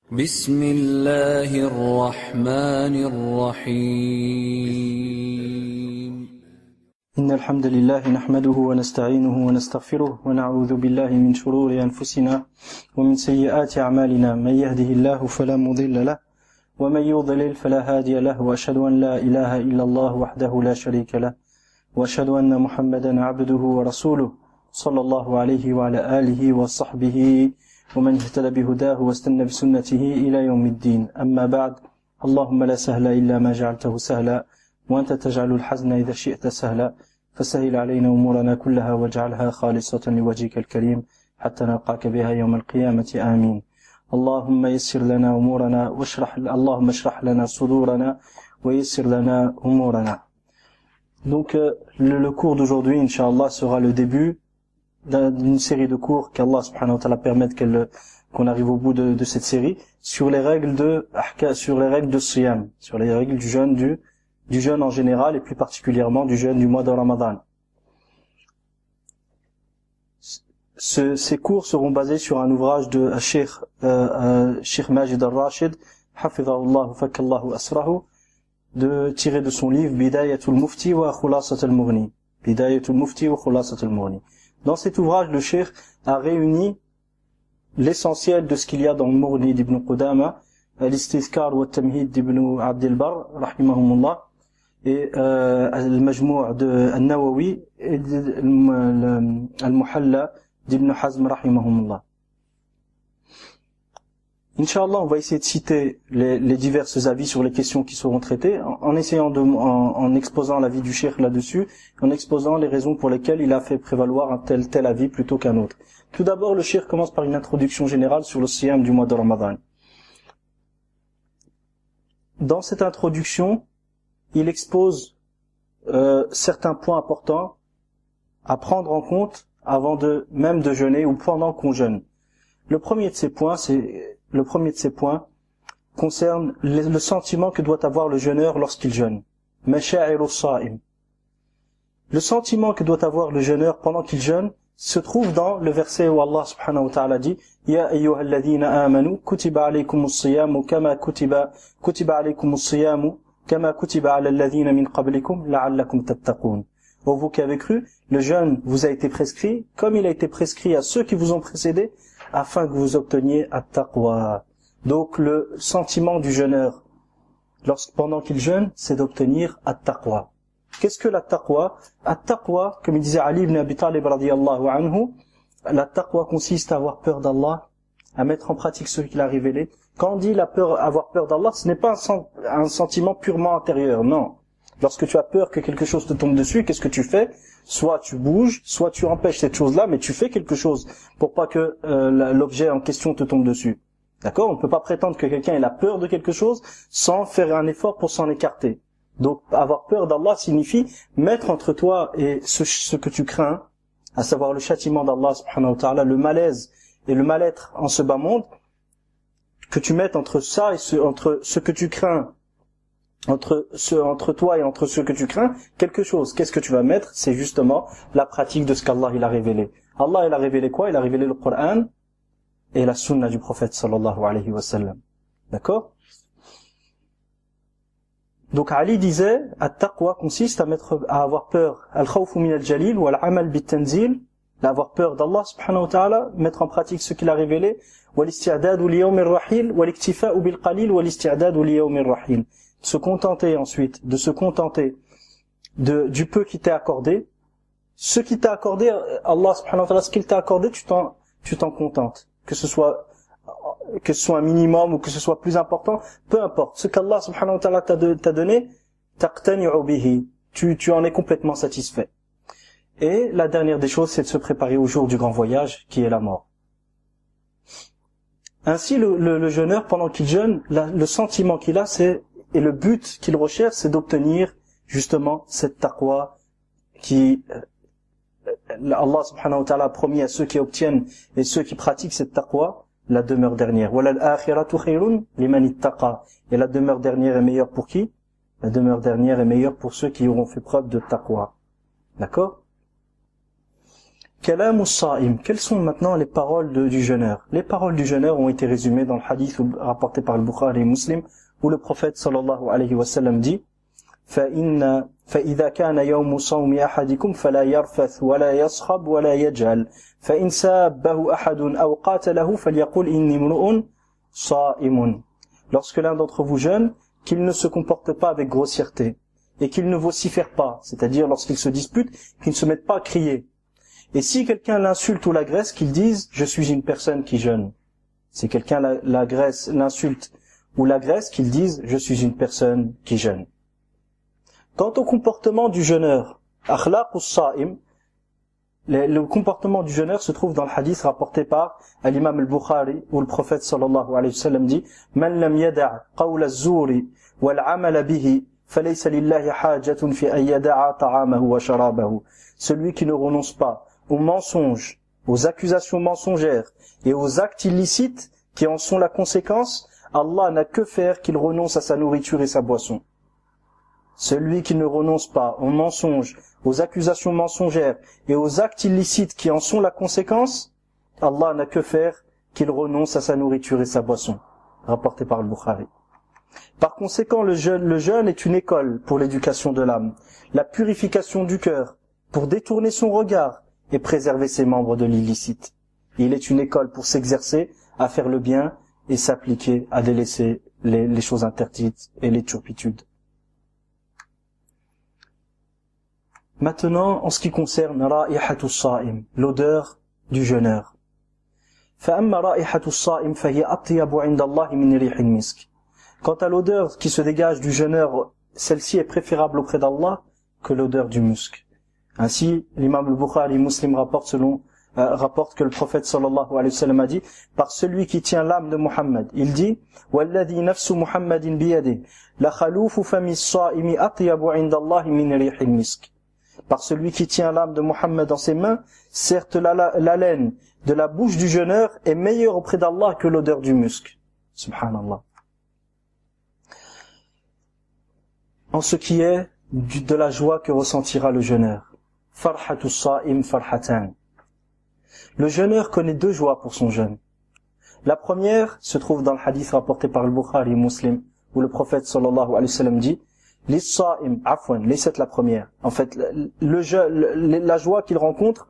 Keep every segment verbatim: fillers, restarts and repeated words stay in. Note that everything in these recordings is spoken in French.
بسم الله الرحمن الرحيم إن الحمد لله نحمده ونستعينه ونستغفره ونعوذ بالله من شرور أنفسنا ومن سيئات أعمالنا من يهده الله فلا مضل له ومن يضلل فلا هادي له وأشهد أن لا إله إلا الله وحده لا شريك له وأشهد أن محمدا عبده ورسوله صلى الله عليه وعلى آله وصحبه ومن اهتدى بهداه واستنى بسنته إلى يوم الدين. أما بعد، اللهم لا سهل إلا ما جعلته سهلا وأنت تجعل الحزن إذا شئت سهلا فسهل علينا أمورنا كلها واجعلها خالصة لوجهك الكريم حتى نلقاك بها يوم القيامة آمين. اللهم يسر لنا أمورنا واشرح اللهم اشرح لنا صدورنا ويسر لنا أمورنا. Donc euh, le, le cours d'aujourd'hui, Inch'Allah, sera le début d'une série de cours qu'Allah subhanahu wa ta'ala permette qu'elle, qu'on arrive au bout de, de cette série sur les règles de sur les règles de Siyam, sur les règles du jeûne du du jeûne en général et plus particulièrement du jeûne du mois de Ramadan. Ce, ces cours seront basés sur un ouvrage de Cheikh euh, Cheikh Majid al-Rashid, hafidhahullah fakallahu asrahu, de tiré de son livre Bidayatul Mufti wa Khulasat al-Mughni. Bidayatul Mufti wa Khulasat al-Mughni. Dans cet ouvrage, le Cheikh a réuni l'essentiel de ce qu'il y a dans le Mughni d'Ibn Qudama, l'Istizkar wa Tamhid d'Ibn Abd al-Barr, rahimahumullah, et euh, le de Al-Nawawi et Al-Muhalla d'Ibn Hazm, rahimahumullah. Inch'Allah, on va essayer de citer les, les diverses avis sur les questions qui seront traitées, en, en essayant de, en, en exposant l'avis du Cheikh là-dessus, en exposant les raisons pour lesquelles il a fait prévaloir un tel tel avis plutôt qu'un autre. Tout d'abord, le Cheikh commence par une introduction générale sur le siyam du mois de Ramadan. Dans cette introduction, il expose euh, certains points importants à prendre en compte avant de même de jeûner ou pendant qu'on jeûne. Le premier de ces points, c'est Le premier de ces points concerne le, le sentiment que doit avoir le jeûneur lorsqu'il jeûne. Masha'iru sa'im. Le sentiment que doit avoir le jeûneur pendant qu'il jeûne se trouve dans le verset où Allah subhanahu wa ta'ala dit Ya ayyuhalladhina amanu kutiba alaykumus siyamu kama kutiba kutiba alaykumus siyamu kama kutiba ala alladhina min qablikum la'allakum tattaqun. Ô vous qui avez cru, le jeûne vous a été prescrit comme il a été prescrit à ceux qui vous ont précédés, afin que vous obteniez at-taqwa. Donc le sentiment du jeûneur, lorsque pendant qu'il jeûne, c'est d'obtenir at-taqwa. Qu'est-ce que la taqwa? At-taqwa, comme il disait Ali ibn Abi Talib radiyallahu anhu, la taqwa consiste à avoir peur d'Allah, à mettre en pratique ce qu'il a révélé. Quand on dit la peur, avoir peur d'Allah, ce n'est pas un, sen- un sentiment purement intérieur, non. Lorsque tu as peur que quelque chose te tombe dessus, qu'est-ce que tu fais? Soit tu bouges, soit tu empêches cette chose-là, mais tu fais quelque chose pour pas que euh, l'objet en question te tombe dessus. D'accord? On ne peut pas prétendre que quelqu'un ait la peur de quelque chose sans faire un effort pour s'en écarter. Donc, avoir peur d'Allah signifie mettre entre toi et ce, ce que tu crains, à savoir le châtiment d'Allah subhanahu wa ta'ala, le malaise et le mal-être en ce bas monde, que tu mettes entre ça et ce, entre ce que tu crains, entre ce, entre toi et entre ce que tu crains, quelque chose. Qu'est-ce que tu vas mettre? C'est justement la pratique de ce qu'Allah il a révélé. Allah il a révélé quoi? Il a révélé le Coran et la sunna du prophète sallallahu alayhi wa sallam. D'accord? Donc Ali disait, at-taqwa consiste à mettre, à avoir peur, al-khawfu min al-jalil wa al-amal bit-tanzil, d'avoir peur d'Allah subhanahu wa ta'ala, mettre en pratique ce qu'il a révélé, wa al-isti'dadu li yawm ar-rahil, wa al-iktifa'u bil-qalil, wa al-isti'dadu li yawm ar-rahil. Se contenter ensuite, de se contenter de, du peu qui t'est accordé. Ce qui t'a accordé, Allah subhanahu wa ta'ala, ce qu'il t'a accordé, tu t'en, tu t'en contentes. Que ce soit, que ce soit un minimum ou que ce soit plus important, peu importe. Ce qu'Allah subhanahu wa ta'ala t'a, de, t'a donné, taqtani'u bihi. Tu, tu en es complètement satisfait. Et la dernière des choses, c'est de se préparer au jour du grand voyage, qui est la mort. Ainsi, le, le, le jeûneur, pendant qu'il jeûne, la, le sentiment qu'il a, c'est et le but qu'il recherche, c'est d'obtenir justement cette taqwa qui euh, Allah subhanahu wa ta'ala a promis à ceux qui obtiennent et ceux qui pratiquent cette taqwa, la demeure dernière. Walal akhiratu khayrun liman ittaqa. Et la demeure dernière est meilleure pour qui? La demeure dernière est meilleure pour ceux qui auront fait preuve de taqwa. D'accord? Kalamu as-sa'im. Quelles sont maintenant les paroles de, du jeûneur? Les paroles du jeûneur ont été résumées dans le hadith rapporté par le Bukhari et Muslim, où le prophète sallallahu alayhi wa sallam dit فَإِنَّ فَإِذَا كَانَ يَوْمُ صَوْمِ أَحَدِكُمْ فَلَا يَرْفَثْ وَلَا يَصْخَبْ وَلَا يَجْهَلْ فَإِنْ سَابَّهُ أَحَدٌ أَوْ قَاتَلَهُ فَلْيَقُلْ إِنِّي امْرُؤٌ صَائِمٌ. Lorsque l'un d'entre vous jeûne, qu'il ne se comporte pas avec grossièreté et qu'il ne vocifère pas, c'est-à-dire lorsqu'il se dispute, qu'il ne se mette pas à crier. Et si quelqu'un l'insulte ou l'agresse, qu'il dise « je suis une personne qui jeûne ». Si quelqu'un l'agresse, l'insulte ou l'agresse, qu'il dise « je suis une personne qui jeûne ». Quant au comportement du jeûneur, akhlaq as-sa'im, le comportement du jeûneur se trouve dans le hadith rapporté par l'imam al-Bukhari, où le prophète sallallahu alayhi wa sallam dit « Man lam yada' qawla az-zuri wal 'amala bihi, falaysa lillahi hajatun fi an yada'a ta'amahu wa sharabahu » Celui qui ne renonce pas aux mensonges, aux accusations mensongères et aux actes illicites qui en sont la conséquence, Allah n'a que faire qu'il renonce à sa nourriture et sa boisson. Celui qui ne renonce pas aux mensonges, aux accusations mensongères et aux actes illicites qui en sont la conséquence, Allah n'a que faire qu'il renonce à sa nourriture et sa boisson. Rapporté par le Bukhari. Par conséquent, le jeûne, le jeûne est une école pour l'éducation de l'âme, la purification du cœur, pour détourner son regard et préserver ses membres de l'illicite. Il est une école pour s'exercer à faire le bien et s'appliquer à délaisser les, les choses interdites et les turpitudes. Maintenant, en ce qui concerne ra'ihatu as-sa'im, l'odeur du jeûneur. فَأَمَّا رَائِحَةُ الصَّائِمِ فَهِيَ أَطْيَبُ عِنْدَ اللَّهِ مِنْ رِيحِ الْمِسْكِ. Quant à l'odeur qui se dégage du jeûneur, celle-ci est préférable auprès d'Allah que l'odeur du musc. Ainsi, l'imam al-Bukhari Muslim rapporte selon euh, rapporte que le prophète sallallahu alayhi wa sallam a dit par celui qui tient l'âme de Muhammad, il dit وَالَّذِي نَفْسُ مُحَمَّدٍ بِيَدِهِ لَخَلُوفُ فَمِ الصَّائِمِ أَطْيَبُ عِنْدَ اللَّهِ مِنْ رِيحِ الْمِسْكِ. Par celui qui tient l'âme de Muhammad dans ses mains, certes l'haleine de la bouche du jeûneur est meilleure auprès d'Allah que l'odeur du musc. Subhanallah. En ce qui est de la joie que ressentira le jeûneur. Farhatu as-sa'im farhatan. Le jeûneur connaît deux joies pour son jeûne. La première se trouve dans le hadith rapporté par le Bukhari Muslim, où le prophète sallallahu alayhi wa sallam dit Lis-sa'im, afwan, laissez la première. En fait, le, le, le, la joie qu'il rencontre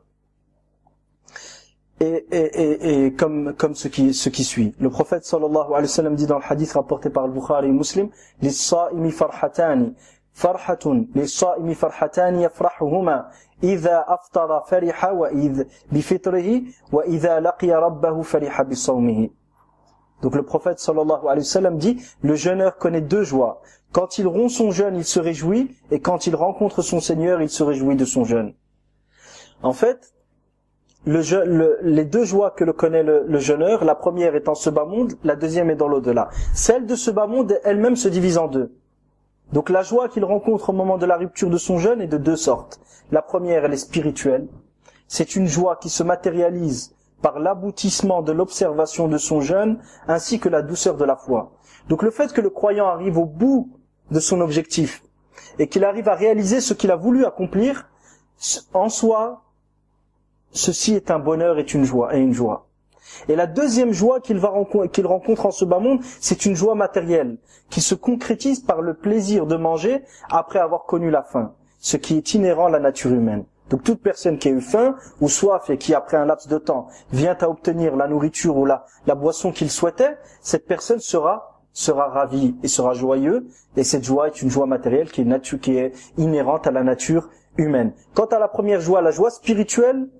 est, est, est, est comme, comme ce qui, ce qui suit. Le prophète sallallahu alayhi wa sallam dit dans le hadith rapporté par le Bukhari Muslim Lis-sa'imi farhatani, farhatun, lis-sa'imi farhatani yafrahuhuma, idha aftara fariha wa idha bifitrihi, wa idha laqiya rabbahu fariha bisawmihi. Donc le prophète sallallahu alayhi wa sallam dit, le jeûneur connaît deux joies. Quand il rompt son jeûne, il se réjouit, et quand il rencontre son Seigneur, il se réjouit de son jeûne. En fait, le je, le, les deux joies que le connaît le, le jeûneur, la première est en ce bas monde, la deuxième est dans l'au-delà. Celle de ce bas monde elle-même se divise en deux. Donc la joie qu'il rencontre au moment de la rupture de son jeûne est de deux sortes. La première, elle est spirituelle. C'est une joie qui se matérialise par l'aboutissement de l'observation de son jeûne, ainsi que la douceur de la foi. Donc le fait que le croyant arrive au bout de son objectif, et qu'il arrive à réaliser ce qu'il a voulu accomplir, en soi, ceci est un bonheur et une joie, et une joie. Et la deuxième joie qu'il va rencontrer, qu'il rencontre en ce bas monde, c'est une joie matérielle, qui se concrétise par le plaisir de manger après avoir connu la faim, ce qui est inhérent à la nature humaine. Donc toute personne qui a eu faim ou soif et qui après un laps de temps vient à obtenir la nourriture ou la, la boisson qu'il souhaitait, cette personne sera sera ravie et sera joyeux, et cette joie est une joie matérielle qui est, natu- qui est inhérente à la nature humaine. Quant à la première joie, la joie spirituelle,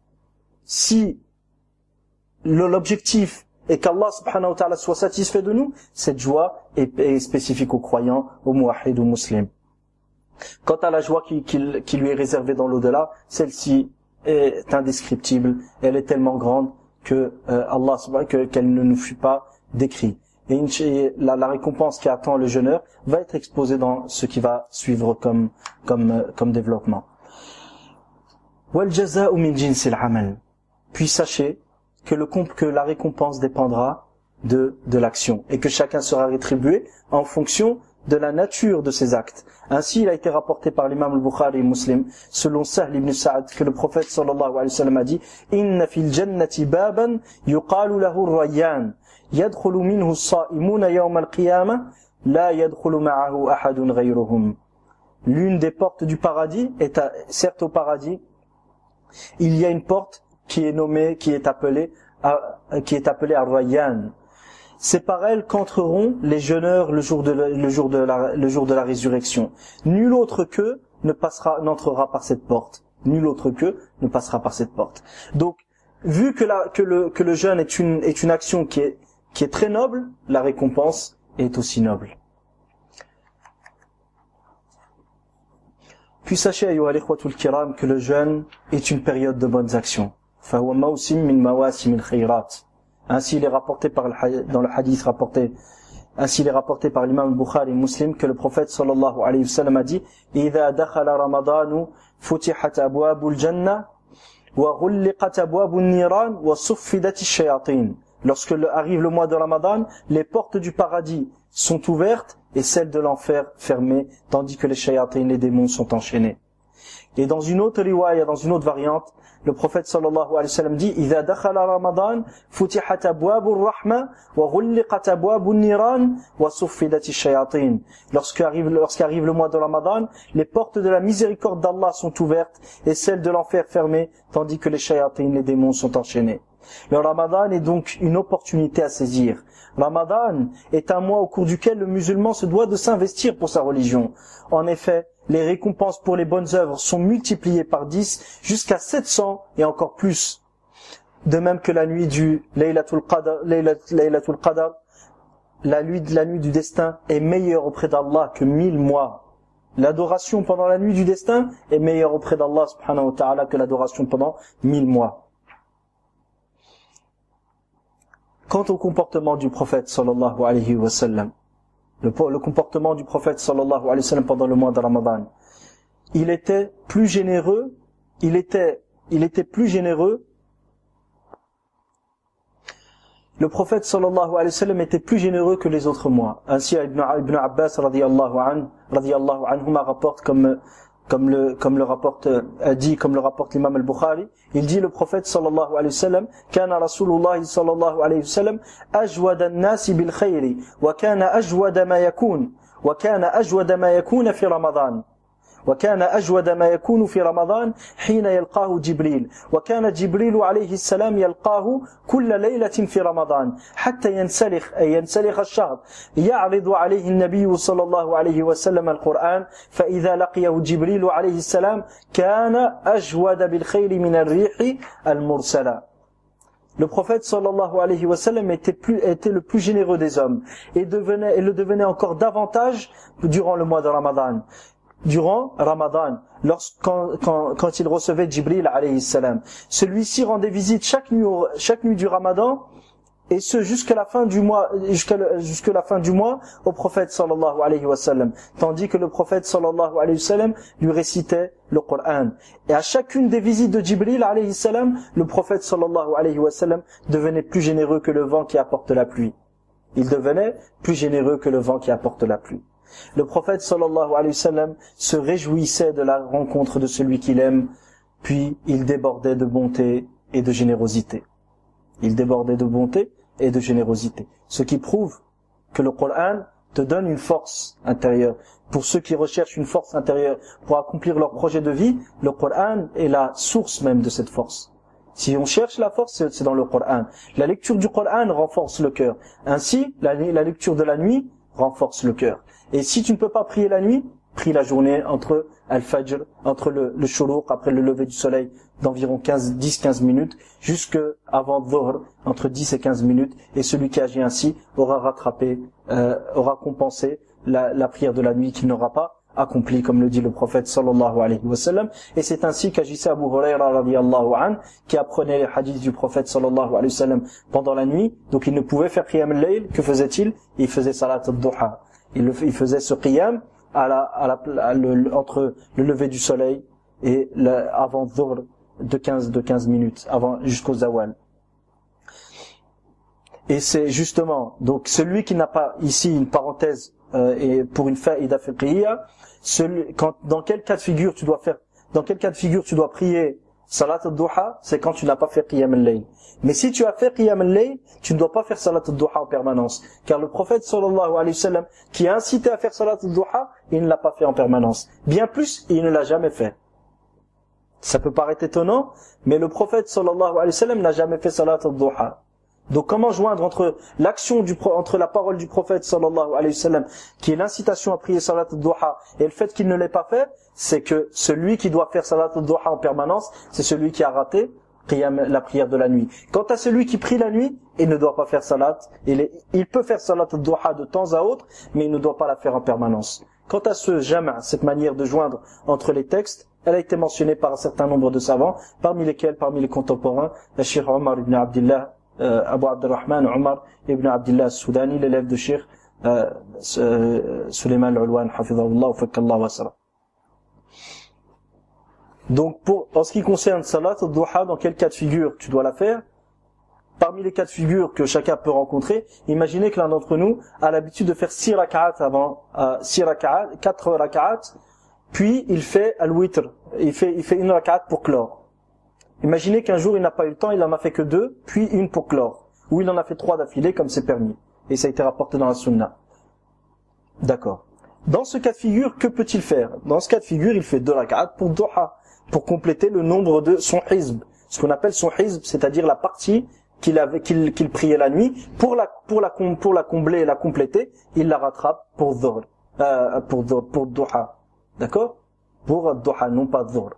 si l'objectif est qu'Allah subhanahu wa ta'ala soit satisfait de nous, cette joie est, est spécifique aux croyants, aux muwahhid, aux musulmans. Quant à la joie qui, qui, qui lui est réservée dans l'au-delà, celle-ci est indescriptible, elle est tellement grande que euh, Allah que, qu'elle ne nous fut pas décrite. Et la, la récompense qui attend le jeûneur va être exposée dans ce qui va suivre comme, comme, comme développement. Wal jazā'u min jinsil amal. Puis sachez que, le, que la récompense dépendra de, de l'action et que chacun sera rétribué en fonction de la nature de ces actes. Ainsi, il a été rapporté par l'imam al-Bukhari et Muslim, selon Sahl ibn Sa'ad, que le prophète sallallahu alayhi wa sallam a dit « Inna fil jannati baban yuqalu lahu ar-rayyan, yadkhulu minhu as-sa'imuna yawm al-qiyamah, la yadkhulu ma'ahu ahadun ghayruhum » L'une des portes du paradis est à, certes au paradis, il y a une porte qui est nommée, qui est appelée, à, qui est appelée ar-rayyan. C'est par elle qu'entreront les jeûneurs le jour de la, le jour de la, le jour de la résurrection. Nul autre qu'eux ne passera, n'entrera par cette porte. Nul autre qu'eux ne passera par cette porte. Donc, vu que la, que le, que le jeûne est une, est une action qui est, qui est très noble, la récompense est aussi noble. Puis sachez, ayyuha al-ikhwatul kiram, que le jeûne est une période de bonnes actions. Fahuwa mawsim min mawasim al-khayrat. Ainsi il est rapporté par le, dans le hadith rapporté, ainsi il est rapporté par l'imam Bukhari Muslim que le prophète sallallahu alayhi wa sallam a dit إِذَا دَخَلَ رَمَضَانُ فُتِحَتْ أَبْوَابُ الْجَنَّةِ وَغُلِّقَتْ أَبْوَابُ النِّيرَانِ وَصُفِّدَتِ الشَّيَاطِينَ. Lorsque le, arrive le mois de Ramadan, les portes du paradis sont ouvertes et celles de l'enfer fermées, tandis que les shayatin, les démons, sont enchaînés. Et dans une autre riwaya, dans une autre variante, le prophète sallallahu alayhi wa sallam dit إِذَا دَخَلَ رَمَضَانُ فُتِحَتْ أَبْوَابُ الرَّحْمَةِ وَغُلِّقَتْ أَبْوَابُ النِّيرَانِ وَصُفِّدَتِ الشَّيَاطِينَ. Lorsqu'arrive, lorsqu'arrive le mois de Ramadan, les portes de la miséricorde d'Allah sont ouvertes et celles de l'enfer fermées, tandis que les shayatin, les démons, sont enchaînés. Le Ramadan est donc une opportunité à saisir. Ramadan est un mois au cours duquel le musulman se doit de s'investir pour sa religion. En effet, les récompenses pour les bonnes œuvres sont multipliées par dix jusqu'à sept cents et encore plus. De même que la nuit du Laylatul Qadr, Laylatul Qadr, la nuit, la nuit du destin est meilleure auprès d'Allah que mille mois. L'adoration pendant la nuit du destin est meilleure auprès d'Allah subhanahu wa ta'ala que l'adoration pendant mille mois. Quant au comportement du prophète sallallahu alayhi wa sallam, le, le comportement du prophète sallallahu alayhi wa sallam pendant le mois de Ramadan, il était plus généreux, il était, il était plus généreux, le prophète sallallahu alayhi wa sallam était plus généreux que les autres mois. Ainsi, Ibn, Ibn Abbas radiyallahu anhu, radiyallahu anhuma rapporte comme, comme le, comme le rapporte, a dit, comme le rapporte l'imam al-Bukhari, il dit le prophète sallallahu alayhi wa sallam, kana Rasulullah sallallahu alayhi wa sallam, ajwada an-nasi bil khayri, wa kana ajwada ma yakun, wa kana ajwada ma yakun fi Ramadan. وكان أجود ما يكون في رمضان حين يلقاه جبريل وكان جبريل عليه السلام يلقاه كل ليلة في رمضان حتى ينسلخ أي ينسلخ الشهر يعرض عليه النبي صلى الله عليه وسلم القرآن فإذا لقيه جبريل عليه السلام كان أجود بالخير من الريح المرسلة. Le prophète sallallahu alayhi wa sallam était, plus, était le plus généreux des hommes et, devenait, et le devenait encore davantage durant le mois de Ramadan. Durant Ramadan, lorsqu'on, quand, quand il recevait Jibril alayhi salam. Celui-ci rendait visite chaque nuit, chaque nuit du Ramadan, et ce jusqu'à la fin du mois, jusqu'à, le, jusqu'à la fin du mois au prophète sallallahu alayhi wa sallam. Tandis que le prophète sallallahu alayhi wa sallam lui récitait le Coran. Et à chacune des visites de Jibril alayhi salam, le prophète sallallahu alayhi wa sallam devenait plus généreux que le vent qui apporte la pluie. Il devenait plus généreux que le vent qui apporte la pluie. Le prophète sallallahu alayhi wa sallam se réjouissait de la rencontre de celui qu'il aime, puis il débordait de bonté et de générosité. Il débordait de bonté et de générosité. Ce qui prouve que le Coran te donne une force intérieure. Pour ceux qui recherchent une force intérieure pour accomplir leur projet de vie, le Coran est la source même de cette force. Si on cherche la force, c'est dans le Coran. La lecture du Coran renforce le cœur. Ainsi, la, la lecture de la nuit renforce le cœur. Et si tu ne peux pas prier la nuit, prie la journée entre al-fajr, entre le, le shuruq, après le lever du soleil, d'environ quinze, dix, quinze minutes, jusque avant dhuhr, entre dix et quinze minutes. Et celui qui agit ainsi aura rattrapé, euh, aura compensé la, la prière de la nuit qu'il n'aura pas accompli, comme le dit le prophète sallallahu alayhi wa sallam. Et c'est ainsi qu'agissait Abu Hurayra radiyallahu anhu, qui apprenait les hadiths du prophète sallallahu alayhi wa sallam pendant la nuit. Donc il ne pouvait faire qiyam al-layl. Que faisait-il? Il faisait salat al-duha. Il, le, il faisait ce qiyam à la, à la, à le, entre le lever du soleil et le, avant dhuhr de quinze, de quinze minutes, avant, jusqu'au zawal. Et c'est justement, donc celui qui n'a pas, ici une parenthèse euh, et pour une faïda fiqhiyya, celui, quand, dans quel cas de figure tu dois faire, dans quel cas de figure tu dois prier salat al-duha, c'est quand tu n'as pas fait qiyam al-layl. Mais si tu as fait qiyam al-layl, tu ne dois pas faire salat al-duha en permanence. Car le prophète sallallahu alayhi wa sallam, qui a incité à faire salat al-duha, il ne l'a pas fait en permanence. Bien plus, il ne l'a jamais fait. Ça peut paraître étonnant, mais le prophète sallallahu alayhi wa sallam n'a jamais fait salat al-duha. Donc comment joindre entre l'action du entre la parole du prophète sallallahu alayhi wa sallam, qui est l'incitation à prier salat al-duha, et le fait qu'il ne l'ait pas fait, c'est que celui qui doit faire salat al-duha en permanence, c'est celui qui a raté la prière de la nuit. Quant à celui qui prie la nuit, il ne doit pas faire salat, il, est, il peut faire salat al-duha de temps à autre, mais il ne doit pas la faire en permanence. Quant à ce jama', cette manière de joindre entre les textes, elle a été mentionnée par un certain nombre de savants, parmi lesquels, parmi les contemporains, le Cheikh Omar ibn Abdillah, euh, Abu Abdurrahman Omar ibn Abdillah al-Soudani, l'élève de Cheikh euh, euh, Suleiman al-Ulwan, hafidhahullah, wa fakallah wa salam. Donc, pour, en ce qui concerne salat al-duha, dans quel cas de figure tu dois la faire? Parmi les cas de figure que chacun peut rencontrer, imaginez que l'un d'entre nous a l'habitude de faire six rak'at avant, euh, six rak'at, quatre rak'at, puis il fait al-witr, il fait, il fait une rak'at pour clore. Imaginez qu'un jour il n'a pas eu le temps, il en a fait que deux, puis une pour clore. Ou il en a fait trois d'affilée comme c'est permis. Et ça a été rapporté dans la sunna. D'accord. Dans ce cas de figure, que peut-il faire? Dans ce cas de figure, il fait deux rak'at pour duha, pour compléter le nombre de son hizb. Ce qu'on appelle son hizb, c'est-à-dire la partie qu'il avait, qu'il, qu'il priait la nuit, pour la, pour la, pour la combler et la compléter, il la rattrape pour dhuhr, euh, pour dhuhr, pour duha. D'accord? Pour duha, non pas dhuhr.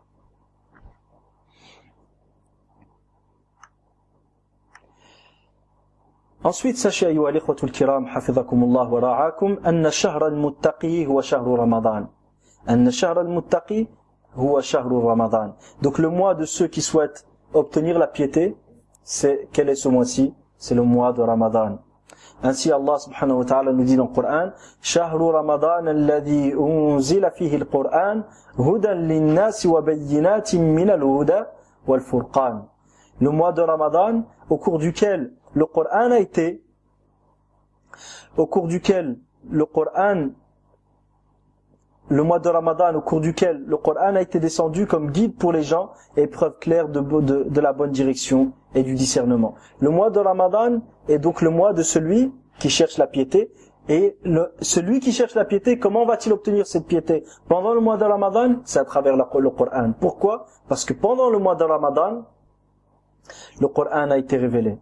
Ensuite, sachez, ayyuha al-ikhwatu al-kiram, hafizakumullah wa ra'akum, anna shahr al-muttaqi huwa shahru ramadan. Anna shahr al-muttaqi huwa shahru ramadan. Donc le mois de ceux qui souhaitent obtenir la piété, c'est, quel est ce mois-ci? C'est le mois de Ramadan. Ainsi Allah subhanahu wa ta'ala nous dit dans le Coran, shahru ramadan alladhi unzila fihi al-Qur'an hudan lin-nas wa bayyinatin min al-huda wal-furqan. Le mois de Ramadan au cours duquel le Coran a été au cours duquel le Coran le mois de Ramadan au cours duquel le Coran a été descendu comme guide pour les gens et preuve claire de, de, de la bonne direction et du discernement. Le mois de Ramadan est donc le mois de celui qui cherche la piété. Et le, celui qui cherche la piété, comment va-t-il obtenir cette piété? Pendant le mois de Ramadan, c'est à travers le, le Coran. Pourquoi? Parce que pendant le mois de Ramadan, le Coran a été révélé.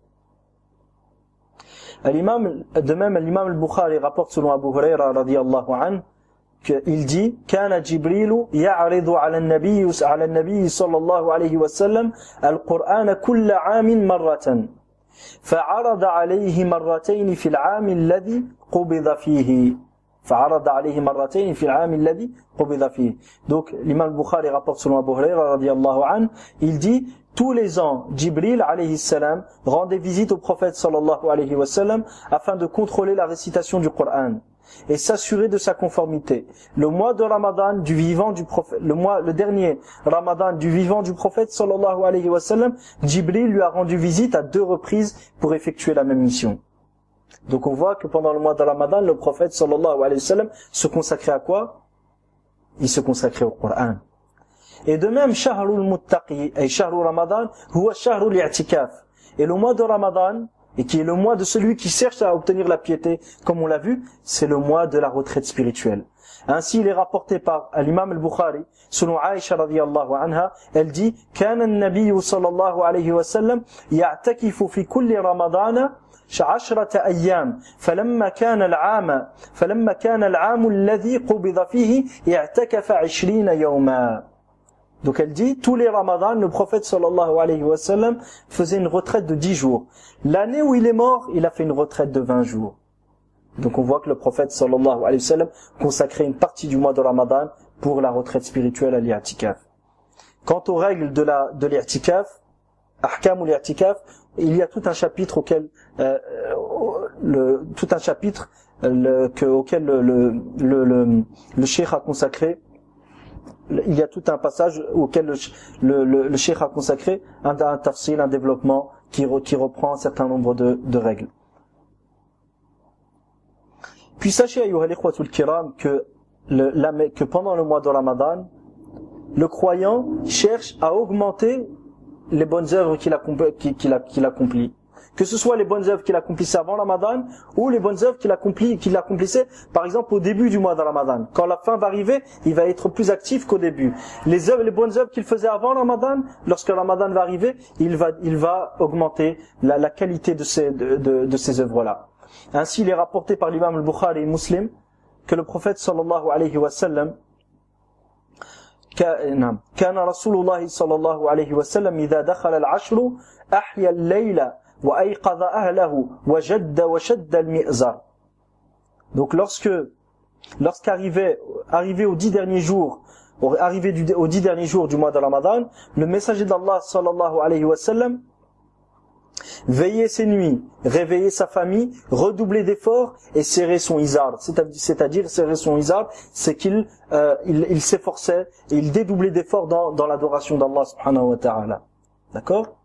L'imam, de même, l'imam al-Bukhari rapporte selon Abu Huraira radiyallahu anhu, qu'il dit كان جبريل يعرض على النبي على النبي صلى الله عليه وسلم القرآن كل عام مرة فعرض عليه مرتين في العام الذي قبض فيه فعرض عليه مرتين في العام الذي قبض فيه. Donc l'imam Bukhari rapporte selon Abu Huraira radiyallahu anhu, il dit tous les ans, Jibril alayhi salam rendait visite au prophète sallallahu alayhi wa sallam afin de contrôler la récitation du Coran et s'assurer de sa conformité. Le mois de Ramadan du vivant du prophète, le mois, le dernier Ramadan du vivant du prophète sallallahu alayhi wa sallam, Jibril lui a rendu visite à deux reprises pour effectuer la même mission. Donc on voit que pendant le mois de Ramadan, le prophète sallallahu alayhi wa sallam se consacrait à quoi? Il se consacrait au Coran. Et de même, Shahrul Muttaqi et Shahrul Ramadan, huwa Shahrul I'tikaf. Et le mois de Ramadan, et qui est le mois de celui qui cherche à obtenir la piété, comme on l'a vu, c'est le mois de la retraite spirituelle. Ainsi, il est rapporté par l'imam al-Bukhari, selon Aïcha radiyallahu anha, elle dit, كان النبي صلى الله عليه وسلم يعتكف في كل رمضان عشرة أيام فلما كان العام فلما كان العام الذي قبض فيه اعتكف عشرين يوما. Donc elle dit, tous les ramadans, le prophète sallallahu alayhi wa sallam faisait une retraite de dix jours. L'année où il est mort, il a fait une retraite de vingt jours. Donc on voit que le prophète sallallahu alayhi wa sallam consacrait une partie du mois de Ramadan pour la retraite spirituelle à l'i'tikaf. Quant aux règles de la de l'i'tikaf, ahkam ou l'i'tikaf, il y a tout un chapitre auquel euh, le tout un chapitre le, que, auquel le le le, le, le cheikh a consacré. Il y a tout un passage auquel le, le, le, le cheikh a consacré un, un tafsil, un développement qui, re, qui reprend un certain nombre de, de règles. Puis sachez, ayyuha al-ikhwatul kiram, que, le, la, que pendant le mois de Ramadan, le croyant cherche à augmenter les bonnes œuvres qu'il accomplit, qu'il a, qu'il accomplit. Que ce soit les bonnes œuvres qu'il accomplissait avant Ramadan ou les bonnes œuvres qu'il accomplit, qu'il accomplissait par exemple au début du mois de Ramadan. Quand la fin va arriver, il va être plus actif qu'au début. Les œuvres, les bonnes œuvres qu'il faisait avant Ramadan, lorsque Ramadan va arriver, il va, il va augmenter la, la qualité de ces, de, de, de ces œuvres-là. Ainsi, il est rapporté par l'imam al-Bukhari et Muslim que le prophète sallallahu alayhi wa sallam كان رسول الله صلى الله عليه وسلم إذا دخل العشر أحيا الليل وأيقظ أهله وجد وشد المئزر. Donc lorsque lorsqu'arrivait arrivé aux dix derniers jours arrivé du, aux dix derniers jours du mois de Ramadan, le messager d'Allah sallallahu alayhi wa sallam veillait ses nuits, réveillait sa famille, redoubler d'efforts et serrer son izar. C'est-à-dire serrer son izar, c'est qu'il euh, il, il s'efforçait et il dédoublait d'efforts dans, dans l'adoration d'Allah subhanahu wa ta'ala. D'accord?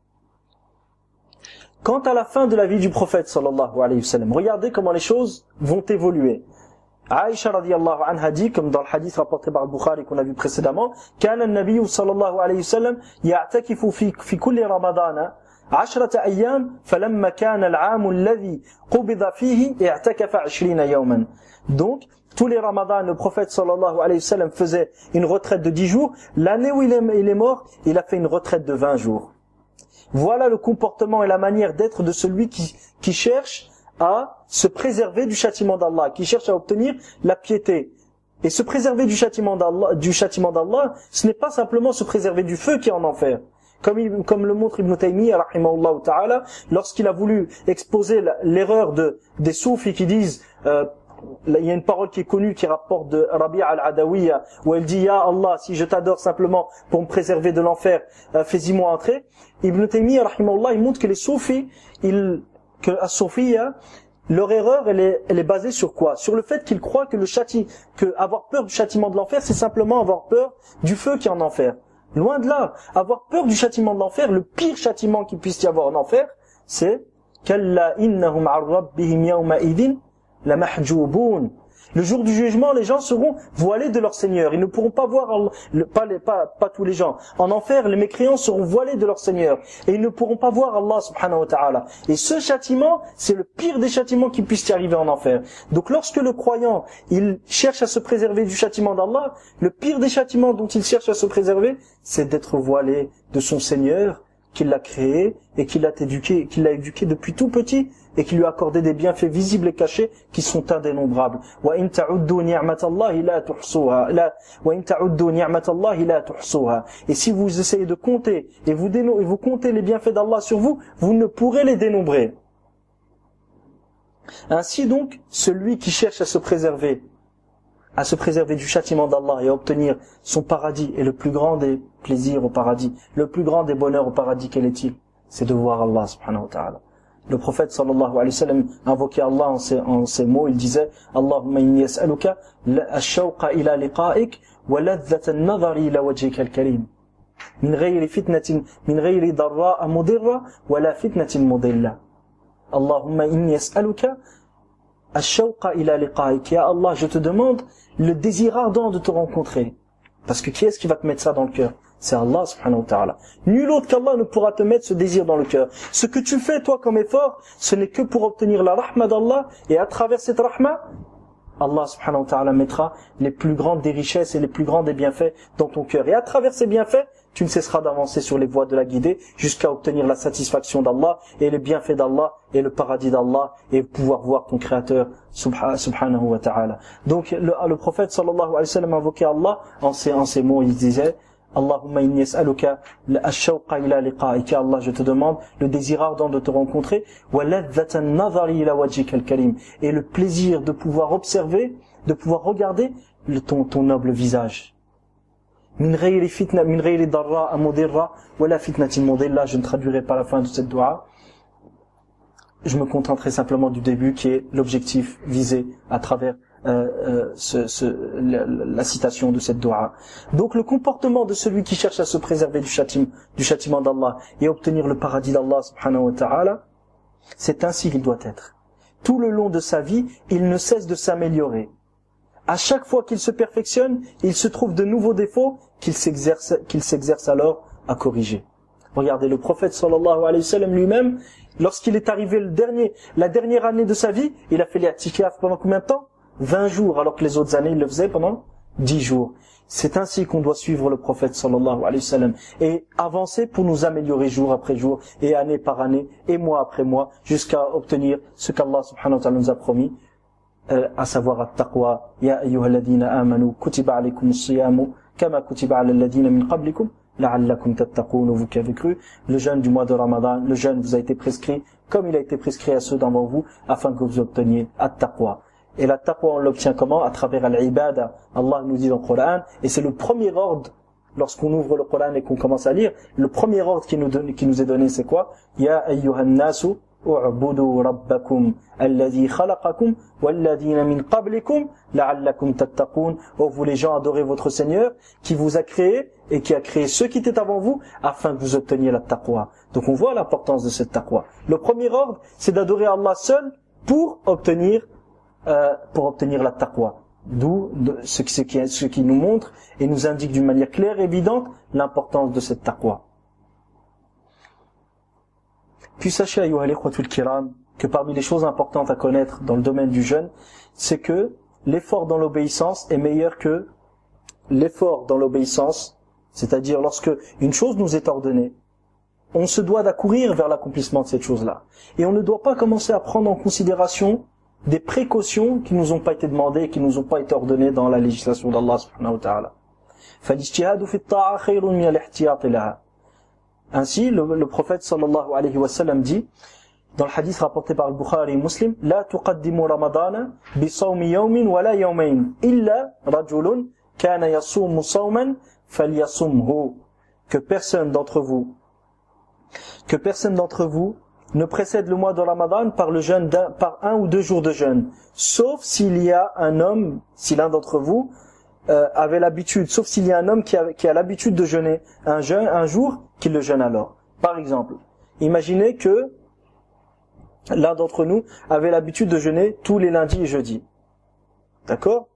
Quant à la fin de la vie du prophète sallallahu alayhi wa sallam, regardez comment les choses vont évoluer. Aïcha radiyallahu anha dit, comme dans le hadith rapporté par Bukhari qu'on a vu précédemment, كان النبي صلى الله عليه وسلم يعتكف في في كل رمضان عشرة أيام فلما كان العام الذي قبض فيه اعتكف عشرين يوما. Donc tous les ramadans, le prophète sallallahu alayhi wa sallam faisait une retraite de dix jours. L'année où il est, il est mort, il a fait une retraite de vingt jours. Voilà le comportement et la manière d'être de celui qui, qui cherche à se préserver du châtiment d'Allah, qui cherche à obtenir la piété. Et se préserver du châtiment d'Allah, du châtiment d'Allah, ce n'est pas simplement se préserver du feu qui est en enfer. Comme, il, comme le montre Ibn Taymiyyah, rahimahullah ta'ala, lorsqu'il a voulu exposer l'erreur de, des soufis qui disent, euh, il y a une parole qui est connue qui rapporte de Rabi'a al-Adawiyya, où elle dit, Ya Allah, si je t'adore simplement pour me préserver de l'enfer, euh, fais-y moi entrer. Ibn Taymiyyah, rahimahullah, il montre que les soufis, ils, que à Sophia, leur erreur, elle est, elle est basée sur quoi? Sur le fait qu'ils croient que le châti, que avoir peur du châtiment de l'enfer, c'est simplement avoir peur du feu qui est en enfer. Loin de là, avoir peur du châtiment de l'enfer, le pire châtiment qu'il puisse y avoir en enfer, c'est Kalla innahum ar rabbihim yawma idin la mahjubun. Le jour du jugement, les gens seront voilés de leur Seigneur. Ils ne pourront pas voir Allah, le, pas, les, pas, pas tous les gens. En enfer, les mécréants seront voilés de leur Seigneur. Et ils ne pourront pas voir Allah subhanahu wa ta'ala. Et ce châtiment, c'est le pire des châtiments qui puissent y arriver en enfer. Donc lorsque le croyant, il cherche à se préserver du châtiment d'Allah, le pire des châtiments dont il cherche à se préserver, c'est d'être voilé de son Seigneur, qui l'a créé et qui l'a éduqué, qui l'a éduqué depuis tout petit et qui lui a accordé des bienfaits visibles et cachés qui sont indénombrables. Wa in ta'uddu ni'matallahi la tuhsuha. La wa in ta'uddu ni'matallahi la tuhsuha. Et si vous essayez de compter et vous déno- et vous comptez les bienfaits d'Allah sur vous, vous ne pourrez les dénombrer. Ainsi donc, celui qui cherche à se préserver à se préserver du châtiment d'Allah et à obtenir son paradis et le plus grand des plaisirs au paradis, le plus grand des bonheurs au paradis, quel est-il? C'est de voir Allah subhanahu wa ta'ala. Le prophète sallallahu alayhi wa sallam invoquait Allah en ces, en ces mots, il disait Allahumma inni yas'aluka ash-shawqa ila liqa'ik wa ladhata an-nadhari ila wajhika al-karim min ghayri fitnatin min ghayri darra'a mudirra wa la fitnatin mudilla. Allahumma inni yas'aluka ash-shawqa ila liqa'ik. Ya Allah, je te demande le désir ardent de te rencontrer. Parce que qui est-ce qui va te mettre ça dans le cœur? C'est Allah subhanahu wa ta'ala. Nul autre qu'Allah ne pourra te mettre ce désir dans le cœur. Ce que tu fais toi comme effort, ce n'est que pour obtenir la rahma d'Allah, et à travers cette rahma, Allah subhanahu wa ta'ala mettra les plus grandes des richesses et les plus grands des bienfaits dans ton cœur. Et à travers ces bienfaits, tu ne cesseras d'avancer sur les voies de la guidée jusqu'à obtenir la satisfaction d'Allah et les bienfaits d'Allah et le paradis d'Allah et pouvoir voir ton Créateur subhanahu wa ta'ala. Donc le, le prophète sallallahu alayhi wa sallam invoquait Allah en ces, en ces mots, il disait Allahumma inni yas'aluka ash-shawqa ila liqa'ika. Allah, je te demande le désir ardent de te rencontrer, wa ladhata an-nadhari ila wajhika al-karim, et le plaisir de pouvoir observer, de pouvoir regarder le, ton, ton noble visage. Min ghayri fitna, min ghayri darra'a mudirra, wa la fitnatin mudilla. Je ne traduirai pas la fin de cette dua. Je me contenterai simplement du début qui est l'objectif visé à travers Euh, euh, ce, ce, la, la citation de cette dua. Donc le comportement de celui qui cherche à se préserver du châtiment, du châtiment d'Allah et obtenir le paradis d'Allah subhanahu wa ta'ala, c'est ainsi qu'il doit être. tout le long de sa vie, il ne cesse de s'améliorer. À chaque fois qu'il se perfectionne, il se trouve de nouveaux défauts qu'il s'exerce, qu'il s'exerce alors à corriger. Regardez, le prophète sallallahu alayhi wa sallam lui-même, lorsqu'il est arrivé le dernier, la dernière année de sa vie, il a fait l'i'tikaf pendant combien de temps? vingt jours, alors que les autres années, il le faisait pendant dix jours. C'est ainsi qu'on doit suivre le prophète sallallahu alayhi wa sallam et avancer pour nous améliorer jour après jour et année par année et mois après mois jusqu'à obtenir ce qu'Allah subhanahu wa ta'ala nous a promis, euh, à savoir at-taqwa. Ya ayyuhalladhina amanu kutiba alaykumus siyamu kama kutiba alal ladina min qablikum la'allakum tattaqun. Vous qui avez cru, le jeûne du mois de Ramadan, le jeûne vous a été prescrit comme il a été prescrit à ceux d'avant vous afin que vous obteniez at-taqwa. Et la taqwa, on l'obtient comment? À travers l'ibada. Allah nous dit dans le Coran, et c'est le premier ordre, lorsqu'on ouvre le Coran et qu'on commence à lire, le premier ordre qui nous, donne, qui nous est donné, c'est quoi? Ya ayyuhan nasu u'budu rabbakum alladhi khalaqakum walladhina min qablikum la'allakum tattaqun. Oh, vous les gens, adorez votre Seigneur qui vous a créé et qui a créé ceux qui étaient avant vous afin que vous obteniez la taqwa. Donc on voit l'importance de cette taqwa. Le premier ordre, c'est d'adorer Allah seul pour obtenir Euh, pour obtenir la taqwa. D'où de, ce, ce, qui, ce qui nous montre et nous indique d'une manière claire et évidente l'importance de cette taqwa. Puis sachez, ayyuha al-ikhwatul kiram, que parmi les choses importantes à connaître dans le domaine du jeûne, c'est que l'effort dans l'obéissance est meilleur que l'effort dans l'obéissance, c'est-à-dire lorsque une chose nous est ordonnée, on se doit d'accourir vers l'accomplissement de cette chose-là. Et on ne doit pas commencer à prendre en considération des précautions qui nous ont pas été demandées et qui nous ont pas été ordonnées dans la législation d'Allah subhanahu wa ta'ala. فَالِاجْتِهَادُ فِي الطَّاعَةِ خَيْرٌ مِنَ الْاحْتِيَاطِ لَهَا. Ainsi, le, le prophète sallallahu alayhi wa sallam dit, dans le hadith rapporté par le Bukhari et Muslim, لا تقدموا رمضان بصوم يوم ولا يومين إلا رجل كان يصوم صوما فليصمه. Que personne d'entre vous, que personne d'entre vous ne précède le mois de Ramadan par le jeûne d'un, par un ou deux jours de jeûne, sauf s'il y a un homme, si l'un d'entre vous euh, avait l'habitude, sauf s'il y a un homme qui a, qui a l'habitude de jeûner un jeûne, un jour, qu'il le jeûne alors. Par exemple, imaginez que l'un d'entre nous avait l'habitude de jeûner tous les lundis et jeudis, d'accord,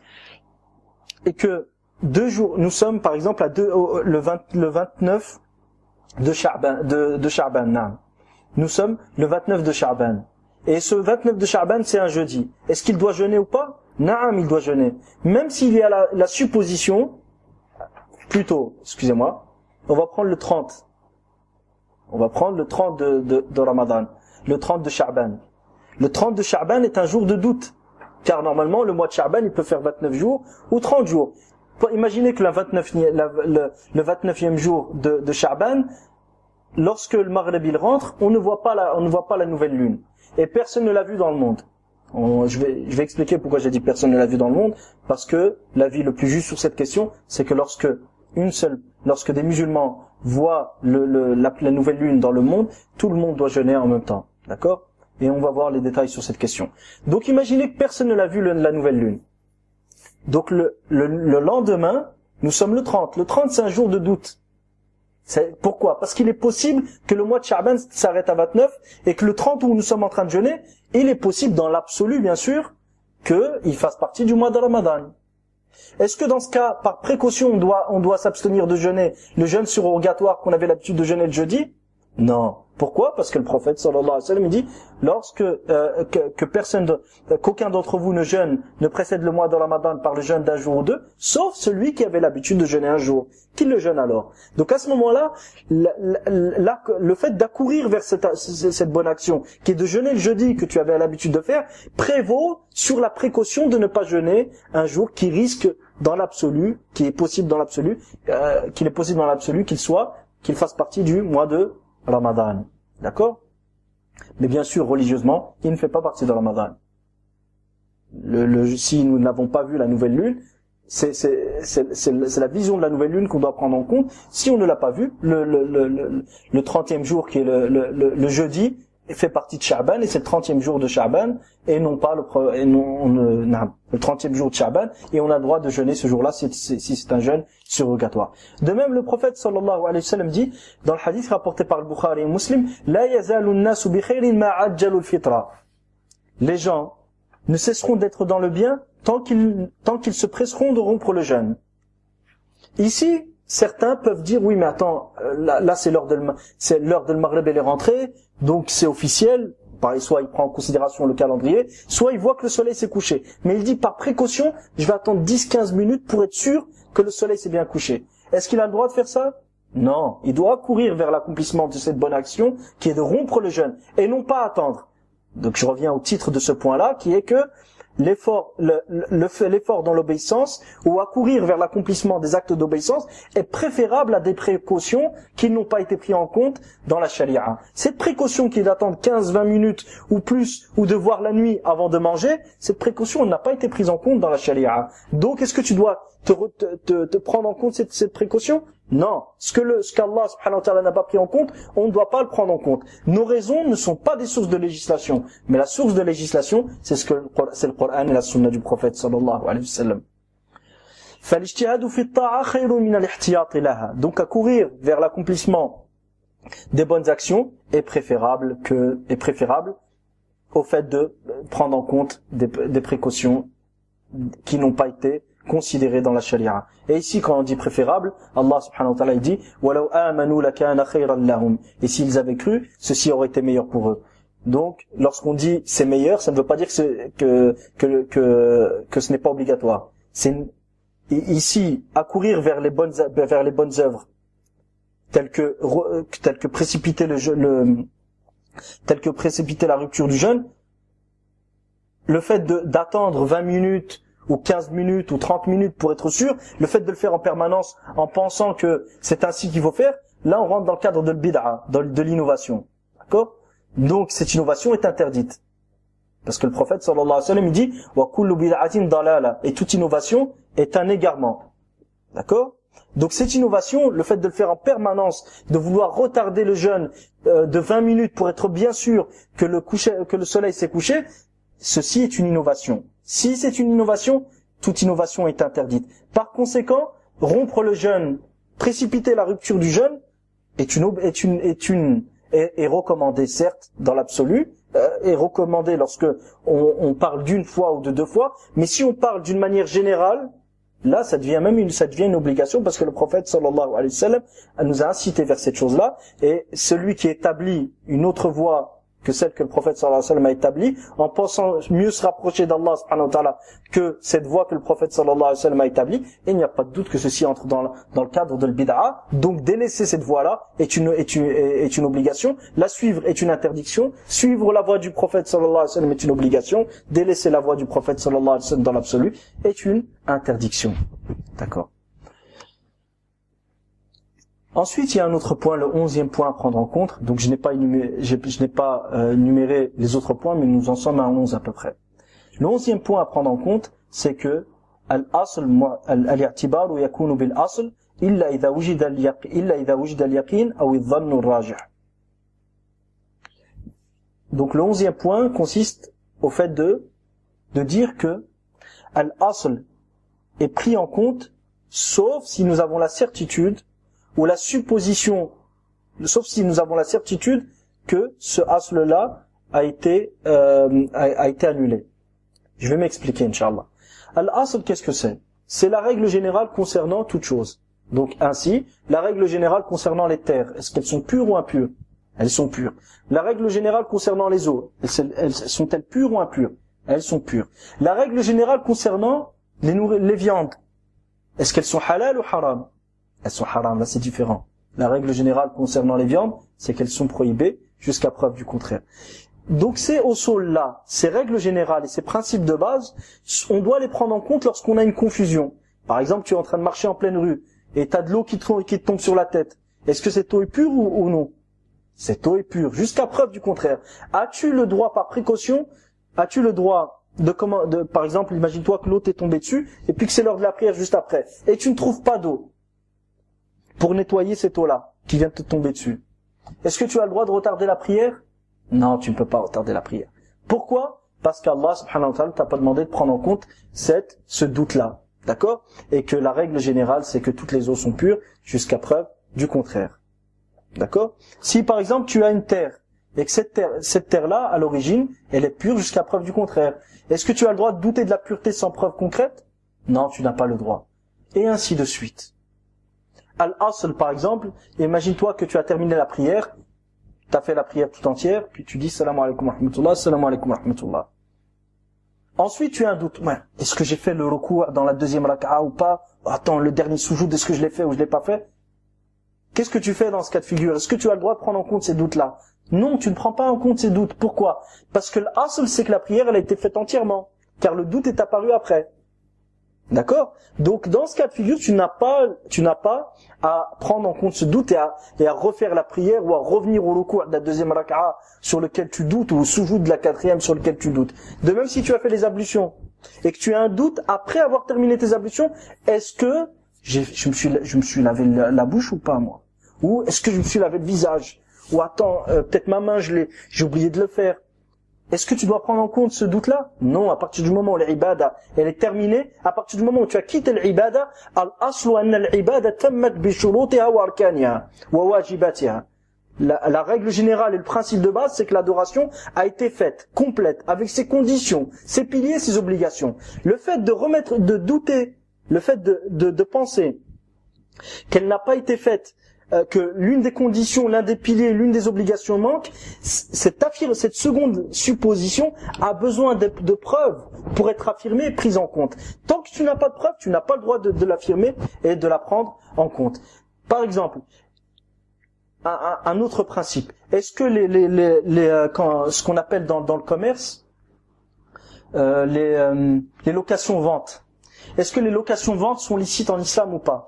et que deux jours, nous sommes par exemple à deux, le, vingt, le vingt-neuf de Sha'ban, de, de Sha'ban, non. Nous sommes le vingt-neuf de Sha'ban. Et ce vingt-neuf de Sha'ban, c'est un jeudi. Est-ce qu'il doit jeûner ou pas? Naam, il doit jeûner. Même s'il y a la, la supposition, plutôt, excusez-moi, on va prendre le trente. On va prendre le trente de, de, de Ramadan. Le trente de Sha'ban. Le trente de Sha'ban est un jour de doute. Car normalement, le mois de Sha'ban, il peut faire vingt-neuf jours ou trente jours. Imaginez que la vingt-neuf, la, le, le vingt-neuvième jour de, de Sha'ban, lorsque le Maghrib il rentre, on ne voit pas la, on ne voit pas la nouvelle lune. Et personne ne l'a vu dans le monde. On, je vais, je vais expliquer pourquoi j'ai dit personne ne l'a vu dans le monde. Parce que l'avis le plus juste sur cette question, c'est que lorsque une seule, lorsque des musulmans voient le, le, la, la nouvelle lune dans le monde, tout le monde doit jeûner en même temps. D'accord? Et on va voir les détails sur cette question. Donc imaginez que personne ne l'a vu le, la nouvelle lune. Donc le, le, le lendemain, nous sommes le trente. Le trente, c'est un jour de doute. C'est, pourquoi? Parce qu'il est possible que le mois de Sha'ban s'arrête à vingt-neuf et que le trente où nous sommes en train de jeûner, il est possible dans l'absolu bien sûr qu'il fasse partie du mois de Ramadan. Est-ce que dans ce cas, par précaution, on doit, on doit s'abstenir de jeûner le jeûne surrogatoire qu'on avait l'habitude de jeûner le jeudi? Non. Pourquoi? Parce que le prophète sallallahu alayhi wa sallam il dit lorsque euh, que, que personne de, qu'aucun d'entre vous ne jeûne ne précède le mois de Ramadan par le jeûne d'un jour ou deux, sauf celui qui avait l'habitude de jeûner un jour, qu'il le jeûne alors. Donc à ce moment-là, la, la, la, le fait d'accourir vers cette, cette bonne action, qui est de jeûner le jeudi que tu avais l'habitude de faire, prévaut sur la précaution de ne pas jeûner un jour qui risque dans l'absolu, qui est possible dans l'absolu, euh, qu'il est possible dans l'absolu qu'il soit, qu'il fasse partie du mois de Ramadan. D'accord? Mais bien sûr, religieusement, il ne fait pas partie de Ramadan. Le, le, si nous n'avons pas vu la nouvelle lune, c'est, c'est, c'est, c'est, c'est la vision de la nouvelle lune qu'on doit prendre en compte. Si on ne l'a pas vu, le, le, le, le, le trentième jour qui est le, le, le, le jeudi fait partie de Sha'ban et c'est le trentième jour de Sha'ban et non pas le, et non, on, non, le trentième jour de Sha'ban et on a le droit de jeûner ce jour-là si c'est, si c'est un jeûne surrogatoire. De même, le prophète sallallahu alayhi wa sallam dit dans le hadith rapporté par le Bukhari et Muslim, la yazalu an-nasu bi khairin ma ajjalu al-fitra. les gens ne cesseront d'être dans le bien tant qu'ils, tant qu'ils se presseront de rompre le jeûne. Ici, certains peuvent dire, oui, mais attends, là, là c'est l'heure de, c'est l'heure de Maghreb, elle est rentrée, donc c'est officiel. Soit il prend en considération le calendrier, soit il voit que le soleil s'est couché. Mais il dit, par précaution, je vais attendre dix à quinze minutes pour être sûr que le soleil s'est bien couché. Est-ce qu'il a le droit de faire ça? Non. Il doit courir vers l'accomplissement de cette bonne action, qui est de rompre le jeûne, et non pas attendre. Donc je reviens au titre de ce point-là, qui est que l'effort, le, le, l'effort dans l'obéissance, ou à courir vers l'accomplissement des actes d'obéissance, est préférable à des précautions qui n'ont pas été prises en compte dans la charia. Cette précaution qui est d'attendre quinze à vingt minutes ou plus, ou de voir la nuit avant de manger, cette précaution n'a pas été prise en compte dans la charia. Donc est-ce que tu dois te, te, te, te prendre en compte cette, cette précaution? Non. Ce que le, ce qu'Allah subhanahu wa ta'ala n'a pas pris en compte, on ne doit pas le prendre en compte. Nos raisons ne sont pas des sources de législation. Mais la source de législation, c'est ce que, c'est le Coran et la sunna du prophète sallallahu alayhi wa sallam. فَالِاجْتِهَادُ فِي الطَّاعَةِ خَيْرٌ مِنَ الْاحْتِيَاطِ لَهَا. Donc à courir vers l'accomplissement des bonnes actions est préférable que, est préférable au fait de prendre en compte des, des précautions qui n'ont pas été considéré dans la charia. Et ici, quand on dit préférable, Allah subhanahu wa ta'ala dit وَلَوْ آمَنُوا لَكَانَ خَيْرًا لَهُمْ. Et s'ils avaient cru, ceci aurait été meilleur pour eux. Donc, lorsqu'on dit c'est meilleur, ça ne veut pas dire que c'est, que, que, que, que ce n'est pas obligatoire. C'est ici, accourir vers les bonnes, vers les bonnes œuvres, telles que, telles que précipiter le, le, telles que précipiter la rupture du jeûne, le fait de, d'attendre vingt minutes, ou quinze minutes, ou trente minutes pour être sûr, le fait de le faire en permanence, en pensant que c'est ainsi qu'il faut faire, là on rentre dans le cadre de l'bid'a, de l'innovation. D'accord? Donc cette innovation est interdite. Parce que le prophète sallallahu alayhi wa sallam il dit « Wa kullu bid'atin dalala » et toute innovation est un égarement. D'accord? Donc cette innovation, le fait de le faire en permanence, de vouloir retarder le jeûne euh, de vingt minutes pour être bien sûr que le, coucher, que le soleil s'est couché, ceci est une innovation. Si c'est une innovation, toute innovation est interdite. Par conséquent, rompre le jeûne, précipiter la rupture du jeûne, est une est une est une est, est recommandé certes dans l'absolu, euh, est recommandé lorsque on, on parle d'une fois ou de deux fois, mais si on parle d'une manière générale, là ça devient même une ça devient une obligation parce que le prophète sallallahu alayhi wa sallam nous a incité vers cette chose-là, et celui qui établit une autre voie que celle que le prophète sallallahu alayhi wa sallam a établie, en pensant mieux se rapprocher d'Allah subhanahu wa ta'ala que cette voie que le prophète sallallahu alayhi wa sallam a établie, et il n'y a pas de doute que ceci entre dans le, dans le cadre de l'bid'a. Donc délaisser cette voie-là est une, est une, est une obligation, la suivre est une interdiction, suivre la voie du prophète sallallahu alayhi wa sallam est une obligation, délaisser la voie du prophète sallallahu alayhi wa sallam dans l'absolu est une interdiction. D'accord. Ensuite, il y a un autre point, le onzième point à prendre en compte. Donc, je n'ai pas énuméré, je, je n'ai pas euh, numéré les autres points, mais nous en sommes à onze à peu près. Le onzième point à prendre en compte, c'est que al-asl al-i'tibar yakunu bil-asl illa idha wujida al-yaqin illa idha wujida al-yaqin aw adh-dhann ar-rajih. Donc, le onzième point consiste au fait de de dire que al-asl est pris en compte, sauf si nous avons la certitude ou la supposition, sauf si nous avons la certitude que ce asl-là a été euh, a, a été annulé. Je vais m'expliquer, Inch'Allah. Al-asl, qu'est-ce que c'est? C'est la règle générale concernant toute chose. Donc ainsi, la règle générale concernant les terres, est-ce qu'elles sont pures ou impures? Elles sont pures. La règle générale concernant les eaux, elles, elles sont-elles pures ou impures? Elles sont pures. La règle générale concernant les, les viandes, est-ce qu'elles sont halal ou haram? Elles sont haram, là c'est différent. La règle générale concernant les viandes, c'est qu'elles sont prohibées jusqu'à preuve du contraire. Donc ces usul-là, ces règles générales et ces principes de base, on doit les prendre en compte lorsqu'on a une confusion. Par exemple, tu es en train de marcher en pleine rue et tu as de l'eau qui te, qui te tombe sur la tête. Est-ce que cette eau est pure ou, ou non? Cette eau est pure, jusqu'à preuve du contraire. As-tu le droit par précaution, as-tu le droit de comment, de, par exemple, imagine-toi que l'eau t'est tombée dessus et puis que c'est l'heure de la prière juste après et tu ne trouves pas d'eau pour nettoyer cette eau-là qui vient de te tomber dessus. Est-ce que tu as le droit de retarder la prière? Non, tu ne peux pas retarder la prière. Pourquoi? Parce qu'Allah subhanahu wa ta'ala t'a pas demandé de prendre en compte cette, ce doute-là. D'accord? Et que la règle générale, c'est que toutes les eaux sont pures jusqu'à preuve du contraire. D'accord? Si par exemple tu as une terre et que cette terre, cette terre-là, à l'origine, elle est pure jusqu'à preuve du contraire. Est-ce que tu as le droit de douter de la pureté sans preuve concrète? Non, tu n'as pas le droit. Et ainsi de suite. Al-Asl, par exemple, imagine-toi que tu as terminé la prière, tu as fait la prière tout entière, puis tu dis salam alaykum wa rahmatullah, salam alaykum wa rahmatullah. Ensuite, tu as un doute. Ouais, est-ce que j'ai fait le recours dans la deuxième raka'a ou pas? Attends, le dernier soujoud, est-ce que je l'ai fait ou je l'ai pas fait? Qu'est-ce que tu fais dans ce cas de figure? Est-ce que tu as le droit de prendre en compte ces doutes-là? Non, tu ne prends pas en compte ces doutes. Pourquoi? Parce que l'asl, c'est que la prière, elle a été faite entièrement. Car le doute est apparu après. D'accord? Donc, dans ce cas de figure, tu n'as pas, tu n'as pas à prendre en compte ce doute et à, et à refaire la prière ou à revenir au recours de la deuxième raka'a sur lequel tu doutes ou au soujoud de la quatrième sur lequel tu doutes. De même si tu as fait les ablutions et que tu as un doute après avoir terminé tes ablutions, est-ce que j'ai, je me suis, je me suis lavé la, la bouche ou pas, moi? Ou est-ce que je me suis lavé le visage? Ou attends, euh, peut-être ma main, je l'ai, j'ai oublié de le faire. Est-ce que tu dois prendre en compte ce doute-là? Non, à partir du moment où l'ibada, elle est terminée, à partir du moment où tu as quitté l'ibada, al-aslu anna l'ibada tammat bi shurutiha wa arkaniha wa wajibatiha. La, la règle générale et le principe de base, c'est que l'adoration a été faite, complète, avec ses conditions, ses piliers, ses obligations. Le fait de remettre, de douter, le fait de, de, de penser qu'elle n'a pas été faite, euh, que l'une des conditions, l'un des piliers, l'une des obligations manque, cette, affirme, cette seconde supposition a besoin de, de preuves pour être affirmée et prise en compte. Tant que tu n'as pas de preuves, tu n'as pas le droit de, de l'affirmer et de la prendre en compte. Par exemple, un, un, un autre principe. Est-ce que les, les, les, les euh, quand, ce qu'on appelle dans, dans le commerce euh, les, euh, les locations-ventes, est-ce que les locations-ventes sont licites en islam ou pas?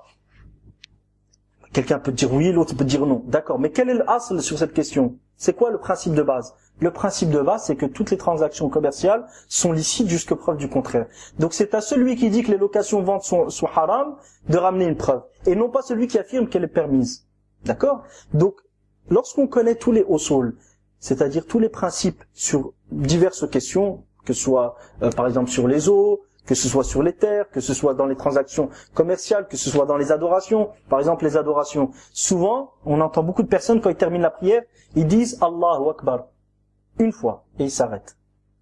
Quelqu'un peut dire oui, l'autre peut dire non. D'accord, mais quel est le asl sur cette question? C'est quoi le principe de base? Le principe de base, c'est que toutes les transactions commerciales sont licites jusqu'à preuve du contraire. Donc c'est à celui qui dit que les locations-ventes sont, sont haram de ramener une preuve, et non pas celui qui affirme qu'elle est permise. D'accord? Donc, lorsqu'on connaît tous les usul, c'est-à-dire tous les principes sur diverses questions, que ce soit euh, par exemple sur les eaux, que ce soit sur les terres, que ce soit dans les transactions commerciales, que ce soit dans les adorations. Par exemple, les adorations. Souvent, on entend beaucoup de personnes, quand ils terminent la prière, ils disent Allahu Akbar. Une fois. Et ils s'arrêtent.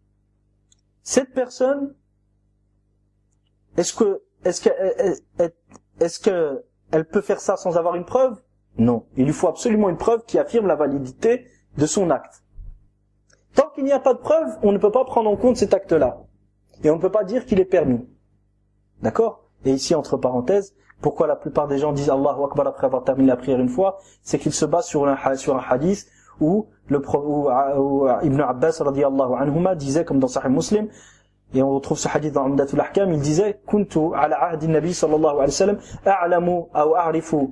Cette personne, est-ce que, est-ce que, est-ce que, elle peut faire ça sans avoir une preuve? Non. Il lui faut absolument une preuve qui affirme la validité de son acte. Tant qu'il n'y a pas de preuve, on ne peut pas prendre en compte cet acte-là. Et on ne peut pas dire qu'il est permis. D'accord? Et ici, entre parenthèses, pourquoi la plupart des gens disent Allahu Akbar après avoir terminé la prière une fois? C'est qu'ils se basent sur un, sur un hadith où, le, où, où Ibn Abbas radiyallahu anhuma disait, comme dans Sahih Muslim, et on retrouve ce hadith dans Umdatul Ahkam, il disait Kuntu ala ahdi nabi sallallahu alayhi wa sallam a'lamu ou a'rifu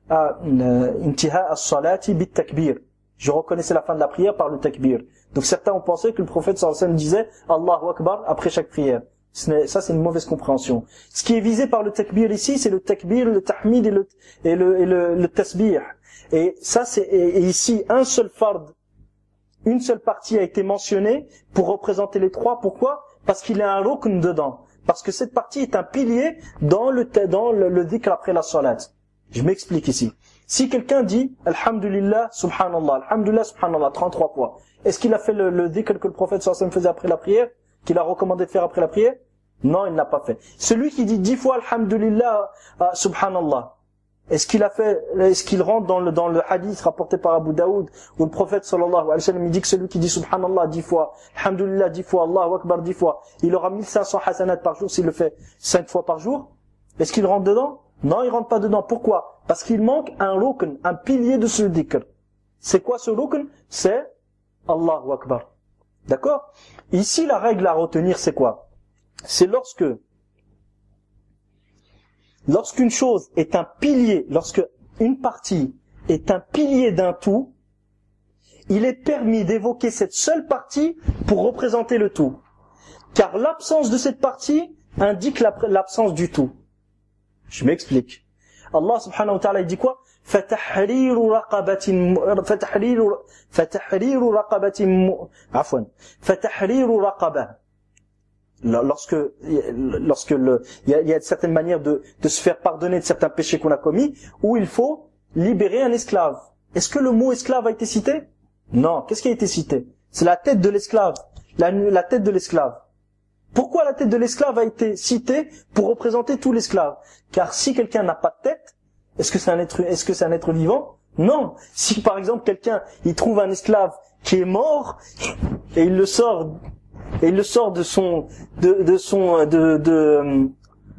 intiha as-salati bit takbir. Je reconnaissais la fin de la prière par le takbir. Donc certains ont pensé que le prophète sallallahu alayhi wa sallam disait Allahu Akbar après chaque prière. Ça, c'est une mauvaise compréhension. Ce qui est visé par le takbir ici, c'est le takbir, le tahmid et le, et le, et le, le tasbih. Et ça, c'est, et ici, un seul fard, une seule partie a été mentionnée pour représenter les trois. Pourquoi? Parce qu'il y a un rukn dedans. Parce que cette partie est un pilier dans le, dans le, le dhikr après la salat. Je m'explique ici. Si quelqu'un dit Alhamdulillah, Subhanallah, Alhamdulillah, Subhanallah, trente-trois fois, est-ce qu'il a fait le, le dhikr que le prophète sallallahu alayhi wa sallam faisait après la prière, qu'il a recommandé de faire après la prière? Non, il n'a pas fait. Celui qui dit dix fois Alhamdulillah, ah, Subhanallah, est-ce qu'il a fait, est-ce qu'il rentre dans le, dans le hadith rapporté par Abu Daoud, où le prophète sallallahu alayhi wa sallam, il dit que celui qui dit Subhanallah dix fois, Alhamdulillah dix fois, Allahu Akbar dix fois, il aura mille cinq cents hasanat par jour s'il le fait cinq fois par jour? Est-ce qu'il rentre dedans? Non, il rentre pas dedans. Pourquoi? Parce qu'il manque un rukn, un pilier de ce dhikr. C'est quoi ce rukn? C'est Allahu Akbar. D'accord? Ici, la règle à retenir, c'est quoi? C'est lorsque, lorsqu'une chose est un pilier, lorsque une partie est un pilier d'un tout, il est permis d'évoquer cette seule partie pour représenter le tout. Car l'absence de cette partie indique l'absence du tout. Je m'explique. Allah subhanahu wa ta'ala, il dit quoi? فَتَحْرِيرُ رَقَبَةٍ فَتَحْرِيرُ فَتَحْرِيرُ رَقَبَةٍ عفوا فَتَحْرِيرُ رَقَبَةٍ. Lorsque, lorsque le, il y a, il y a certaines manières de, de se faire pardonner de certains péchés qu'on a commis, où il faut libérer un esclave. Est-ce que le mot esclave a été cité? Non, qu'est-ce qui a été cité? C'est la tête de l'esclave. La, la tête de l'esclave. Pourquoi la tête de l'esclave a été citée pour représenter tout l'esclave? Car si quelqu'un n'a pas de tête, est-ce que c'est un être, est-ce que c'est un être vivant? Non. Si par exemple quelqu'un, il trouve un esclave qui est mort, et il le sort, et il le sort de son, de, de son, de, de,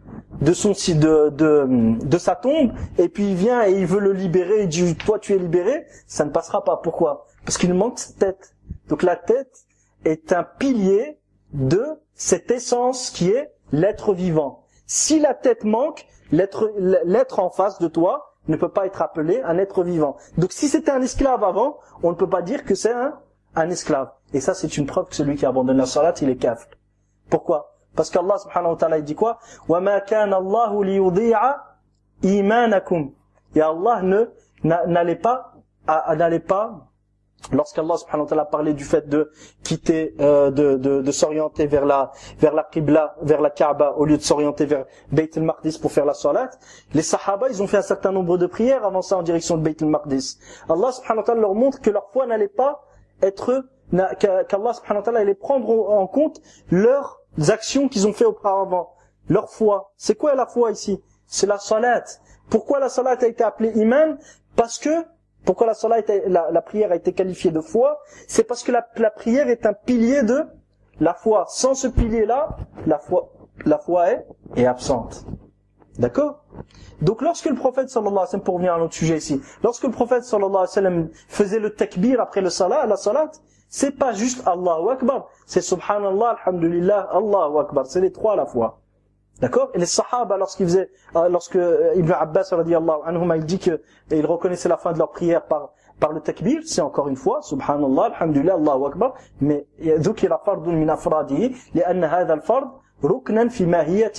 de son, de, de, de sa tombe, et puis il vient et il veut le libérer, il dit, toi tu es libéré, ça ne passera pas. Pourquoi? Parce qu'il manque cette tête. Donc la tête est un pilier de cette essence qui est l'être vivant. Si la tête manque, l'être, l'être en face de toi ne peut pas être appelé un être vivant. Donc si c'était un esclave avant, on ne peut pas dire que c'est un, un esclave. Et ça c'est une preuve que celui qui abandonne la salat, il est kafir. Pourquoi? Parce qu'Allah subhanahu wa ta'ala il dit quoi? وَمَا كَانَ اللَّهُ لِيُضِيعَ إِيمَانَكُمْ. Et Allah ne, n'allait pas, n'allait pas, lorsqu'Allah subhanahu wa ta'ala parlait du fait de quitter, euh, de, de, de s'orienter vers la, vers la Qibla, vers la Kaaba, au lieu de s'orienter vers Bayt al-Maqdis pour faire la salat, les Sahaba, ils ont fait un certain nombre de prières avant ça en direction de Bayt al-Maqdis. Allah subhanahu wa ta'ala leur montre que leur foi n'allait pas être, qu'Allah subhanahu wa ta'ala allait prendre en compte leurs actions qu'ils ont fait auparavant. Leur foi. C'est quoi la foi ici? C'est la salat. Pourquoi la salat a été appelée iman? Parce que, pourquoi la salat, la, la prière a été qualifiée de foi? C'est parce que la, la prière est un pilier de la foi. Sans ce pilier-là, la foi, la foi est, est absente. D'accord? Donc lorsque le prophète sallallahu alayhi wa sallam, pour revenir à notre sujet ici, lorsque le prophète sallallahu alayhi wa sallam faisait le takbir après le salat, la salat, c'est pas juste Allahu Akbar, c'est Subhanallah, Alhamdulillah, Allahu Akbar, c'est les trois à la fois. D'accord? Et les Sahaba, lorsqu'ils faisaient, lorsque Ibn Abbas radiyallahu anhuma, il dit que ils reconnaissaient la fin de leur prière par par le takbir, c'est encore une fois Subhanallah, Alhamdulillah, Allahu Akbar, mais ذكر فرض من أفراده لأن هذا الفرض ركنا في ماهية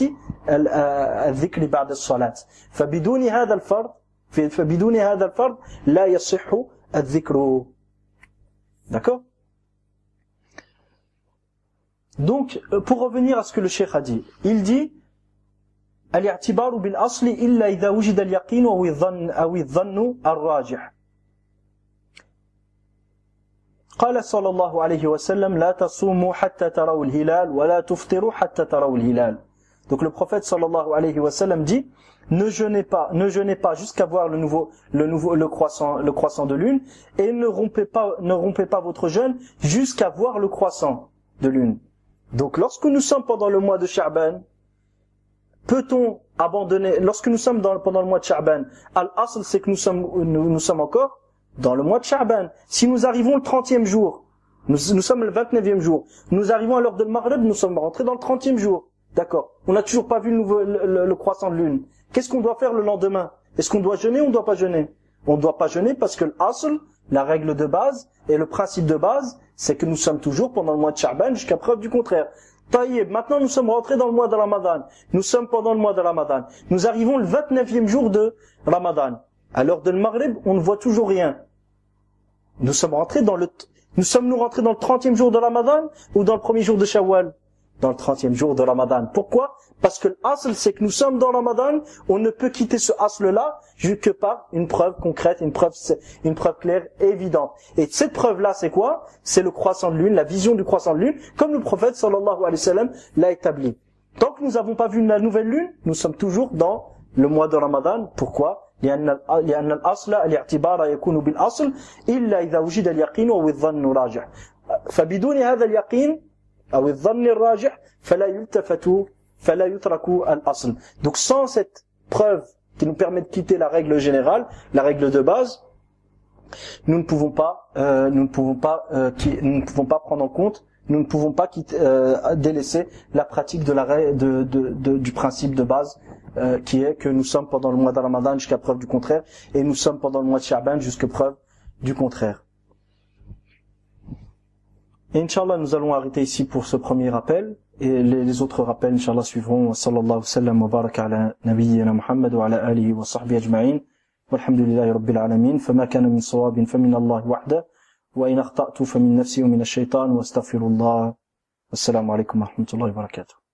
الذكر بعد الصلاة. فبدون هذا الفرض فبدون هذا الفرض لا يصح الذكر. D'accord? Donc, pour revenir à ce que le cheikh a dit, il dit الاعتبار بالأصل إلا إذا وجد اليقين أو الظن أو الظن الراجح. قال صلى الله عليه وسلم لا تصوموا حتى تروا الهلال ولا تفطروا حتى تروا الهلال. Donc le prophète sallallahu alayhi wa sallam dit ne jeûnez pas, ne jeûnez pas jusqu'à voir le nouveau, le nouveau, le croissant, le croissant de lune, et ne rompez pas, ne rompez pas votre jeûne jusqu'à voir le croissant de lune. Donc lorsque nous sommes pendant le mois de Sha'ban, peut-on abandonner, lorsque nous sommes dans, pendant le mois de Sha'ban, al-asl c'est que nous sommes, nous, nous sommes encore dans le mois de Sha'ban. Si nous arrivons le trentième jour, nous, nous sommes le vingt-neuvième jour, nous arrivons à l'heure de Maghrib, nous sommes rentrés dans le trentième jour. D'accord. On n'a toujours pas vu le, nouveau, le, le, le croissant de lune. Qu'est-ce qu'on doit faire le lendemain? Est-ce qu'on doit jeûner ou on ne doit pas jeûner? On ne doit pas jeûner parce que l'asl, la règle de base et le principe de base, c'est que nous sommes toujours pendant le mois de Sha'ban jusqu'à preuve du contraire. Taïeb, maintenant nous sommes rentrés dans le mois de Ramadan. Nous sommes pendant le mois de Ramadan. Nous arrivons le vingt-neuvième jour de Ramadan. À l'heure de Maghrib, on ne voit toujours rien. Nous sommes rentrés dans le, nous sommes nous rentrés dans le trentième jour de Ramadan ou dans le premier jour de Shawwal? Dans le trentième jour de Ramadan. Pourquoi? Parce que l'asl, c'est que nous sommes dans Ramadan, on ne peut quitter ce asl-là que par une preuve concrète, une preuve, une preuve claire, évidente. Et cette preuve-là, c'est quoi? C'est le croissant de lune, la vision du croissant de lune, comme le prophète sallallahu alayhi wa sallam l'a établi. Tant que nous n'avons pas vu la nouvelle lune, nous sommes toujours dans le mois de Ramadan. Pourquoi? لأن لأن الأصل الاعتبار يكون بالأصل إلا إذا وجد اليقين أو الظن راجح. فبدون هذا اليقين أو الظن الراجح فلا يلتفت فلا يترك الأصل. Donc sans cette preuve qui nous permet de quitter la règle générale, la règle de base, nous ne pouvons pas, euh, nous ne pouvons pas, euh, qui, nous ne pouvons pas prendre en compte, nous ne pouvons pas quitter, euh, délaisser la pratique de la de, de, de, du principe de base, euh, qui est que nous sommes pendant le mois de Ramadan jusqu'à preuve du contraire, et nous sommes pendant le mois de Sha'ban jusqu'à preuve du contraire. Et Inch'Allah, nous allons arrêter ici pour ce premier rappel, et les, les autres rappels, Inch'Allah, suivront. Sallallahu sallam wa baraka ala nabiyyina Muhammad wa ala alihi wa sahbihi ajma'in. Walhamdulillahi rabbil alamin. Fama kana min sawabin famin Allah wahda. Wa in akhta'tu famin nafsi wa min ash-shaytan wa astaghfirullah. Wassalamu alaykum wa rahmatullahi wa barakatuh.